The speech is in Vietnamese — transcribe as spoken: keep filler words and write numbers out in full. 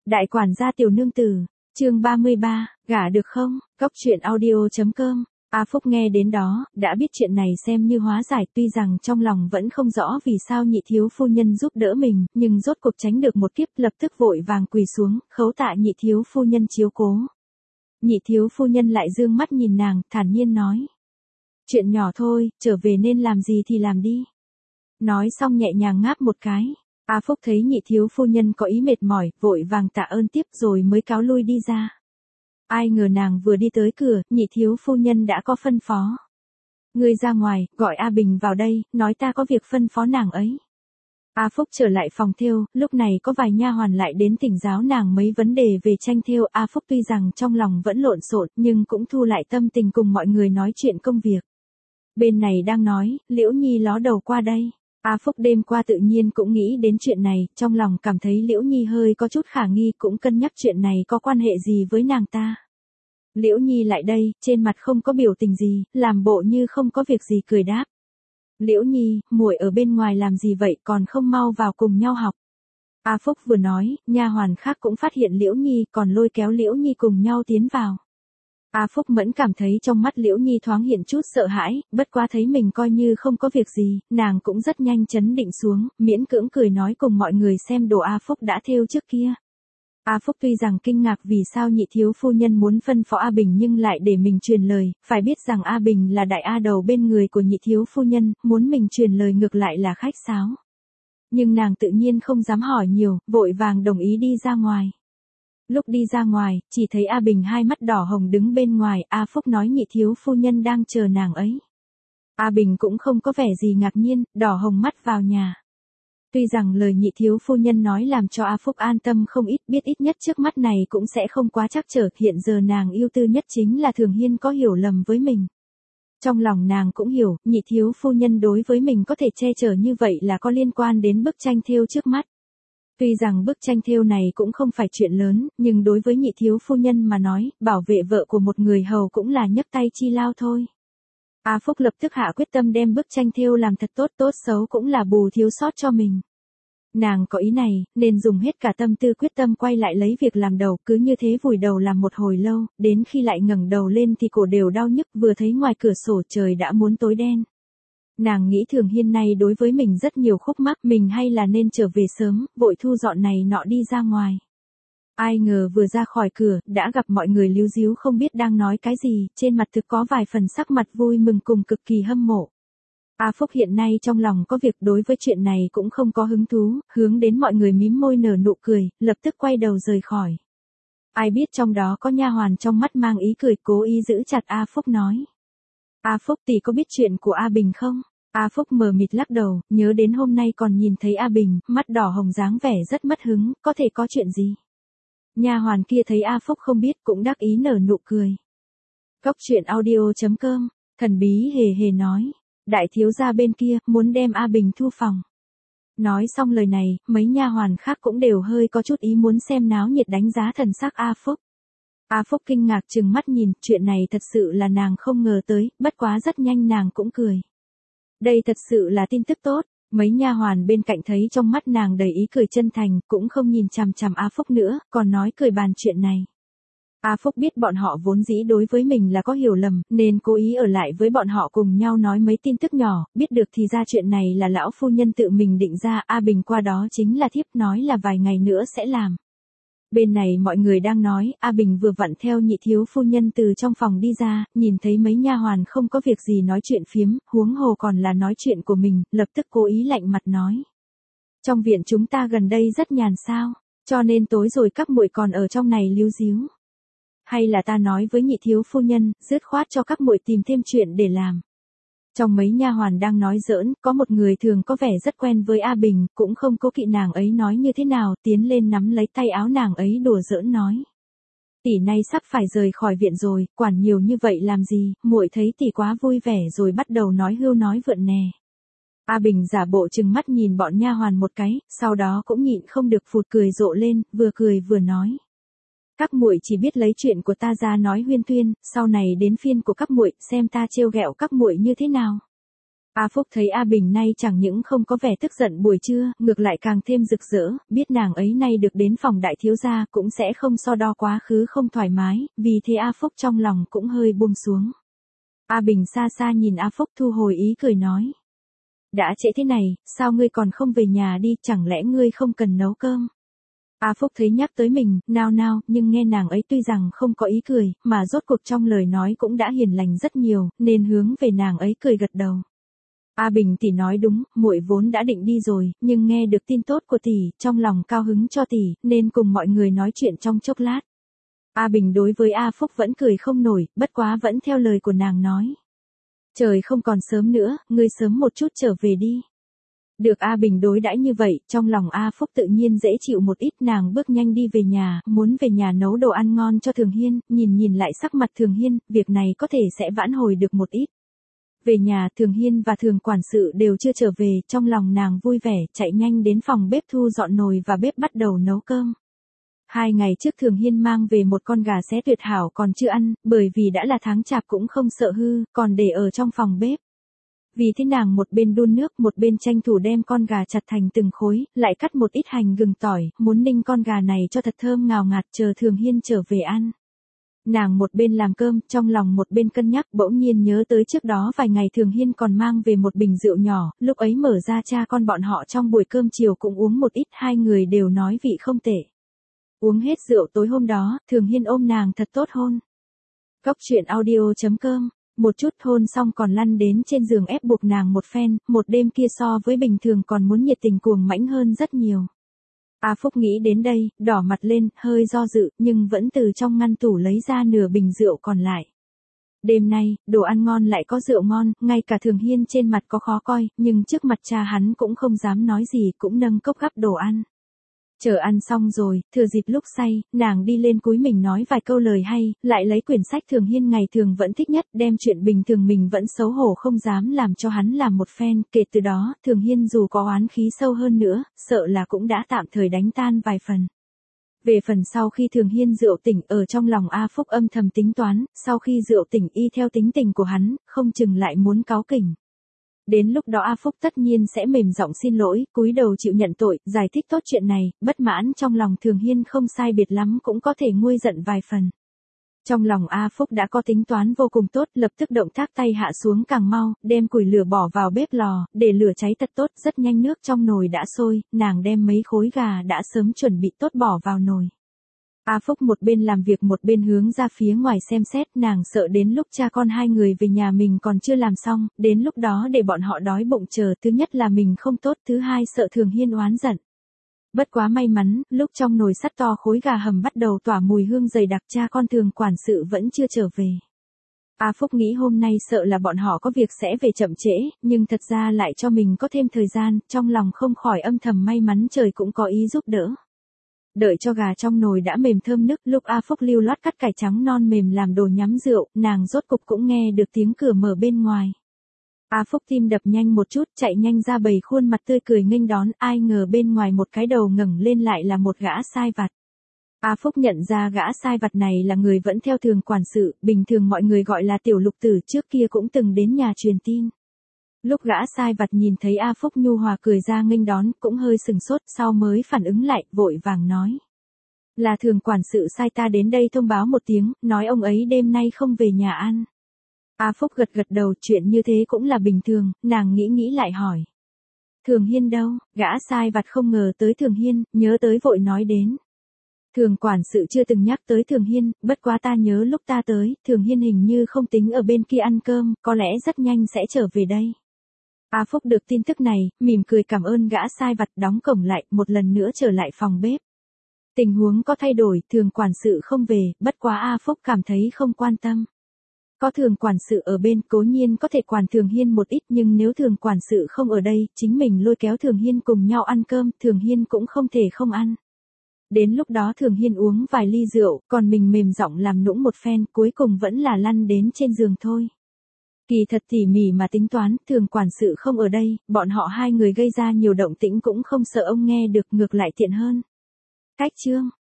Đại quản gia tiểu nương tử, chương ba mươi ba, gả được không? Cốc truyện audio chấm com. A Phúc nghe đến đó, đã biết chuyện này xem như hóa giải, tuy rằng trong lòng vẫn không rõ vì sao nhị thiếu phu nhân giúp đỡ mình, nhưng rốt cuộc tránh được một kiếp, lập tức vội vàng quỳ xuống, khấu tạ nhị thiếu phu nhân chiếu cố. Nhị thiếu phu nhân lại dương mắt nhìn nàng, thản nhiên nói. Chuyện nhỏ thôi, trở về nên làm gì thì làm đi. Nói xong nhẹ nhàng ngáp một cái. A Phúc thấy nhị thiếu phu nhân có ý mệt mỏi, vội vàng tạ ơn tiếp rồi mới cáo lui đi ra. Ai ngờ nàng vừa đi tới cửa, nhị thiếu phu nhân đã có phân phó. Ngươi ra ngoài, gọi A Bình vào đây, nói ta có việc phân phó nàng ấy. A Phúc trở lại phòng thêu, lúc này có vài nha hoàn lại đến thỉnh giáo nàng mấy vấn đề về tranh thêu. A Phúc tuy rằng trong lòng vẫn lộn xộn, nhưng cũng thu lại tâm tình cùng mọi người nói chuyện công việc. Bên này đang nói, Liễu Nhi ló đầu qua đây. A Phúc đêm qua tự nhiên cũng nghĩ đến chuyện này, trong lòng cảm thấy Liễu Nhi hơi có chút khả nghi, cũng cân nhắc chuyện này có quan hệ gì với nàng ta. Liễu Nhi lại đây, trên mặt không có biểu tình gì, làm bộ như không có việc gì cười đáp. Liễu Nhi, muội ở bên ngoài làm gì vậy, còn không mau vào cùng nhau học. A Phúc vừa nói, nha hoàn khác cũng phát hiện Liễu Nhi, còn lôi kéo Liễu Nhi cùng nhau tiến vào. A Phúc mẫn cảm thấy trong mắt Liễu Nhi thoáng hiện chút sợ hãi, bất quá thấy mình coi như không có việc gì, nàng cũng rất nhanh chấn định xuống, miễn cưỡng cười nói cùng mọi người xem đồ A Phúc đã thêu trước kia. A Phúc tuy rằng kinh ngạc vì sao nhị thiếu phu nhân muốn phân phó A Bình nhưng lại để mình truyền lời, phải biết rằng A Bình là đại A đầu bên người của nhị thiếu phu nhân, muốn mình truyền lời ngược lại là khách sáo. Nhưng nàng tự nhiên không dám hỏi nhiều, vội vàng đồng ý đi ra ngoài. Lúc đi ra ngoài, chỉ thấy A Bình hai mắt đỏ hồng đứng bên ngoài, A Phúc nói nhị thiếu phu nhân đang chờ nàng ấy. A Bình cũng không có vẻ gì ngạc nhiên, đỏ hồng mắt vào nhà. Tuy rằng lời nhị thiếu phu nhân nói làm cho A Phúc an tâm không ít, biết ít nhất trước mắt này cũng sẽ không quá trắc trở, hiện giờ nàng yêu tư nhất chính là Thường Hiên có hiểu lầm với mình. Trong lòng nàng cũng hiểu, nhị thiếu phu nhân đối với mình có thể che chở như vậy là có liên quan đến bức tranh thêu trước mắt. Tuy rằng bức tranh thêu này cũng không phải chuyện lớn, nhưng đối với nhị thiếu phu nhân mà nói, bảo vệ vợ của một người hầu cũng là nhấc tay chi lao thôi. A Phúc lập tức hạ quyết tâm đem bức tranh thêu làm thật tốt, tốt xấu cũng là bù thiếu sót cho mình. Nàng có ý này, nên dùng hết cả tâm tư quyết tâm quay lại lấy việc làm đầu, cứ như thế vùi đầu làm một hồi lâu, đến khi lại ngẩng đầu lên thì cổ đều đau nhức, vừa thấy ngoài cửa sổ trời đã muốn tối đen. Nàng nghĩ Thường Hiên này đối với mình rất nhiều khúc mắc, mình hay là nên trở về sớm, vội thu dọn này nọ đi ra ngoài. Ai ngờ vừa ra khỏi cửa, đã gặp mọi người líu díu không biết đang nói cái gì, trên mặt thực có vài phần sắc mặt vui mừng cùng cực kỳ hâm mộ. A Phúc hiện nay trong lòng có việc, đối với chuyện này cũng không có hứng thú, hướng đến mọi người mím môi nở nụ cười, lập tức quay đầu rời khỏi. Ai biết trong đó có nha hoàn trong mắt mang ý cười, cố ý giữ chặt A Phúc nói. A Phúc tỷ có biết chuyện của A Bình không? A Phúc mờ mịt lắc đầu, nhớ đến hôm nay còn nhìn thấy A Bình, mắt đỏ hồng dáng vẻ rất mất hứng, có thể có chuyện gì? Nha hoàn kia thấy A Phúc không biết cũng đắc ý nở nụ cười. Cốc truyện audio chấm com, thần bí hề hề nói, đại thiếu gia bên kia muốn đem A Bình thu phòng. Nói xong lời này, mấy nha hoàn khác cũng đều hơi có chút ý muốn xem náo nhiệt đánh giá thần sắc A Phúc. A Phúc kinh ngạc trừng mắt nhìn, chuyện này thật sự là nàng không ngờ tới, bất quá rất nhanh nàng cũng cười. Đây thật sự là tin tức tốt, mấy nha hoàn bên cạnh thấy trong mắt nàng đầy ý cười chân thành, cũng không nhìn chằm chằm A Phúc nữa, còn nói cười bàn chuyện này. A Phúc biết bọn họ vốn dĩ đối với mình là có hiểu lầm, nên cố ý ở lại với bọn họ cùng nhau nói mấy tin tức nhỏ, biết được thì ra chuyện này là lão phu nhân tự mình định ra, A Bình qua đó chính là thiếp nói là vài ngày nữa sẽ làm. Bên này mọi người đang nói, A Bình vừa vặn theo nhị thiếu phu nhân từ trong phòng đi ra, nhìn thấy mấy nha hoàn không có việc gì nói chuyện phiếm, huống hồ còn là nói chuyện của mình, lập tức cố ý lạnh mặt nói. Trong viện chúng ta gần đây rất nhàn sao, cho nên tối rồi các muội còn ở trong này líu díu. Hay là ta nói với nhị thiếu phu nhân, dứt khoát cho các muội tìm thêm chuyện để làm. Trong mấy nha hoàn đang nói giỡn, có một người thường có vẻ rất quen với A Bình, cũng không cố kỵ nàng ấy nói như thế nào, tiến lên nắm lấy tay áo nàng ấy đùa giỡn nói. Tỷ nay sắp phải rời khỏi viện rồi, quản nhiều như vậy làm gì, muội thấy tỷ quá vui vẻ rồi bắt đầu nói hưu nói vượn nè. A Bình giả bộ trừng mắt nhìn bọn nha hoàn một cái, sau đó cũng nhịn không được phụt cười rộ lên, vừa cười vừa nói. Các muội chỉ biết lấy chuyện của ta ra nói huyên thuyên, sau này đến phiên của các muội, xem ta trêu ghẹo các muội như thế nào. A Phúc thấy A Bình nay chẳng những không có vẻ tức giận buổi trưa, ngược lại càng thêm rực rỡ, biết nàng ấy nay được đến phòng đại thiếu gia cũng sẽ không so đo quá khứ không thoải mái, vì thế A Phúc trong lòng cũng hơi buông xuống. A Bình xa xa nhìn A Phúc thu hồi ý cười nói. Đã trễ thế này, sao ngươi còn không về nhà đi, chẳng lẽ ngươi không cần nấu cơm? A Phúc thấy nhắc tới mình, nao nao, nhưng nghe nàng ấy tuy rằng không có ý cười, mà rốt cuộc trong lời nói cũng đã hiền lành rất nhiều, nên hướng về nàng ấy cười gật đầu. A Bình tỷ nói đúng, muội vốn đã định đi rồi, nhưng nghe được tin tốt của tỷ, trong lòng cao hứng cho tỷ, nên cùng mọi người nói chuyện trong chốc lát. A Bình đối với A Phúc vẫn cười không nổi, bất quá vẫn theo lời của nàng nói. Trời không còn sớm nữa, ngươi sớm một chút trở về đi. Được A Bình đối đãi như vậy, trong lòng A Phúc tự nhiên dễ chịu một ít, nàng bước nhanh đi về nhà, muốn về nhà nấu đồ ăn ngon cho Thường Hiên, nhìn nhìn lại sắc mặt Thường Hiên, việc này có thể sẽ vãn hồi được một ít. Về nhà, Thường Hiên và Thường quản sự đều chưa trở về, trong lòng nàng vui vẻ, chạy nhanh đến phòng bếp thu dọn nồi và bếp bắt đầu nấu cơm. Hai ngày trước Thường Hiên mang về một con gà xé tuyệt hảo còn chưa ăn, bởi vì đã là tháng chạp cũng không sợ hư, còn để ở trong phòng bếp. Vì thế nàng một bên đun nước, một bên tranh thủ đem con gà chặt thành từng khối, lại cắt một ít hành gừng tỏi, muốn ninh con gà này cho thật thơm ngào ngạt chờ Thường Hiên trở về ăn. Nàng một bên làm cơm, trong lòng một bên cân nhắc, bỗng nhiên nhớ tới trước đó vài ngày Thường Hiên còn mang về một bình rượu nhỏ, lúc ấy mở ra cha con bọn họ trong buổi cơm chiều cũng uống một ít, hai người đều nói vị không tệ. Uống hết rượu tối hôm đó, Thường Hiên ôm nàng thật tốt hôn. Cóc truyện audio chấm com, một chút hôn xong còn lăn đến trên giường ép buộc nàng một phen, một đêm kia so với bình thường còn muốn nhiệt tình cuồng mãnh hơn rất nhiều. A Phúc nghĩ đến đây, đỏ mặt lên, hơi do dự, nhưng vẫn từ trong ngăn tủ lấy ra nửa bình rượu còn lại. Đêm nay, đồ ăn ngon lại có rượu ngon, ngay cả Thường Hiên trên mặt có khó coi, nhưng trước mặt cha hắn cũng không dám nói gì, cũng nâng cốc gắp đồ ăn. Chờ ăn xong rồi, thừa dịp lúc say, nàng đi lên cúi mình nói vài câu lời hay, lại lấy quyển sách Thường Hiên ngày thường vẫn thích nhất, đem chuyện bình thường mình vẫn xấu hổ không dám làm cho hắn làm một phen, kể từ đó, Thường Hiên dù có oán khí sâu hơn nữa, sợ là cũng đã tạm thời đánh tan vài phần. Về phần sau khi Thường Hiên rượu tỉnh, ở trong lòng A Phúc âm thầm tính toán, sau khi rượu tỉnh y theo tính tình của hắn, không chừng lại muốn cáu kỉnh. Đến lúc đó A Phúc tất nhiên sẽ mềm giọng xin lỗi, cúi đầu chịu nhận tội, giải thích tốt chuyện này, bất mãn trong lòng Thường Hiên không sai biệt lắm cũng có thể nguôi giận vài phần. Trong lòng A Phúc đã có tính toán vô cùng tốt, lập tức động tác tay hạ xuống càng mau, đem củi lửa bỏ vào bếp lò, để lửa cháy thật tốt, rất nhanh nước trong nồi đã sôi, nàng đem mấy khối gà đã sớm chuẩn bị tốt bỏ vào nồi. A Phúc một bên làm việc một bên hướng ra phía ngoài xem xét, nàng sợ đến lúc cha con hai người về nhà mình còn chưa làm xong, đến lúc đó để bọn họ đói bụng chờ, thứ nhất là mình không tốt, thứ hai sợ Thường Hiên oán giận. Bất quá may mắn, lúc trong nồi sắt to khối gà hầm bắt đầu tỏa mùi hương dày đặc, cha con Thường quản sự vẫn chưa trở về. A Phúc nghĩ hôm nay sợ là bọn họ có việc sẽ về chậm trễ, nhưng thật ra lại cho mình có thêm thời gian, trong lòng không khỏi âm thầm may mắn trời cũng có ý giúp đỡ. Đợi cho gà trong nồi đã mềm thơm nức, lúc A Phúc lưu loát cắt cải trắng non mềm làm đồ nhắm rượu, nàng rốt cục cũng nghe được tiếng cửa mở bên ngoài. A Phúc tim đập nhanh một chút, chạy nhanh ra bày khuôn mặt tươi cười nghênh đón, ai ngờ bên ngoài một cái đầu ngẩng lên lại là một gã sai vặt. A Phúc nhận ra gã sai vặt này là người vẫn theo Thường quản sự, bình thường mọi người gọi là Tiểu Lục Tử, trước kia cũng từng đến nhà truyền tin. Lúc gã sai vặt nhìn thấy A Phúc nhu hòa cười ra nghênh đón, cũng hơi sừng sốt, sau mới phản ứng lại, vội vàng nói. Là Thường quản sự sai ta đến đây thông báo một tiếng, nói ông ấy đêm nay không về nhà ăn. A Phúc gật gật đầu, chuyện như thế cũng là bình thường, nàng nghĩ nghĩ lại hỏi. Thường Hiên đâu? Gã sai vặt không ngờ tới Thường Hiên, nhớ tới vội nói đến. Thường quản sự chưa từng nhắc tới Thường Hiên, bất quá ta nhớ lúc ta tới, Thường Hiên hình như không tính ở bên kia ăn cơm, có lẽ rất nhanh sẽ trở về đây. A Phúc được tin tức này, mỉm cười cảm ơn gã sai vặt, đóng cổng lại, một lần nữa trở lại phòng bếp. Tình huống có thay đổi, Thường quản sự không về, bất quá A Phúc cảm thấy không quan tâm. Có Thường quản sự ở bên, cố nhiên có thể quản Thường Hiên một ít, nhưng nếu Thường quản sự không ở đây, chính mình lôi kéo Thường Hiên cùng nhau ăn cơm, Thường Hiên cũng không thể không ăn. Đến lúc đó Thường Hiên uống vài ly rượu, còn mình mềm giọng làm nũng một phen, cuối cùng vẫn là lăn đến trên giường thôi. Kỳ thật tỉ mỉ mà tính toán, Thường quản sự không ở đây, bọn họ hai người gây ra nhiều động tĩnh cũng không sợ ông nghe được, ngược lại tiện hơn. Cách chương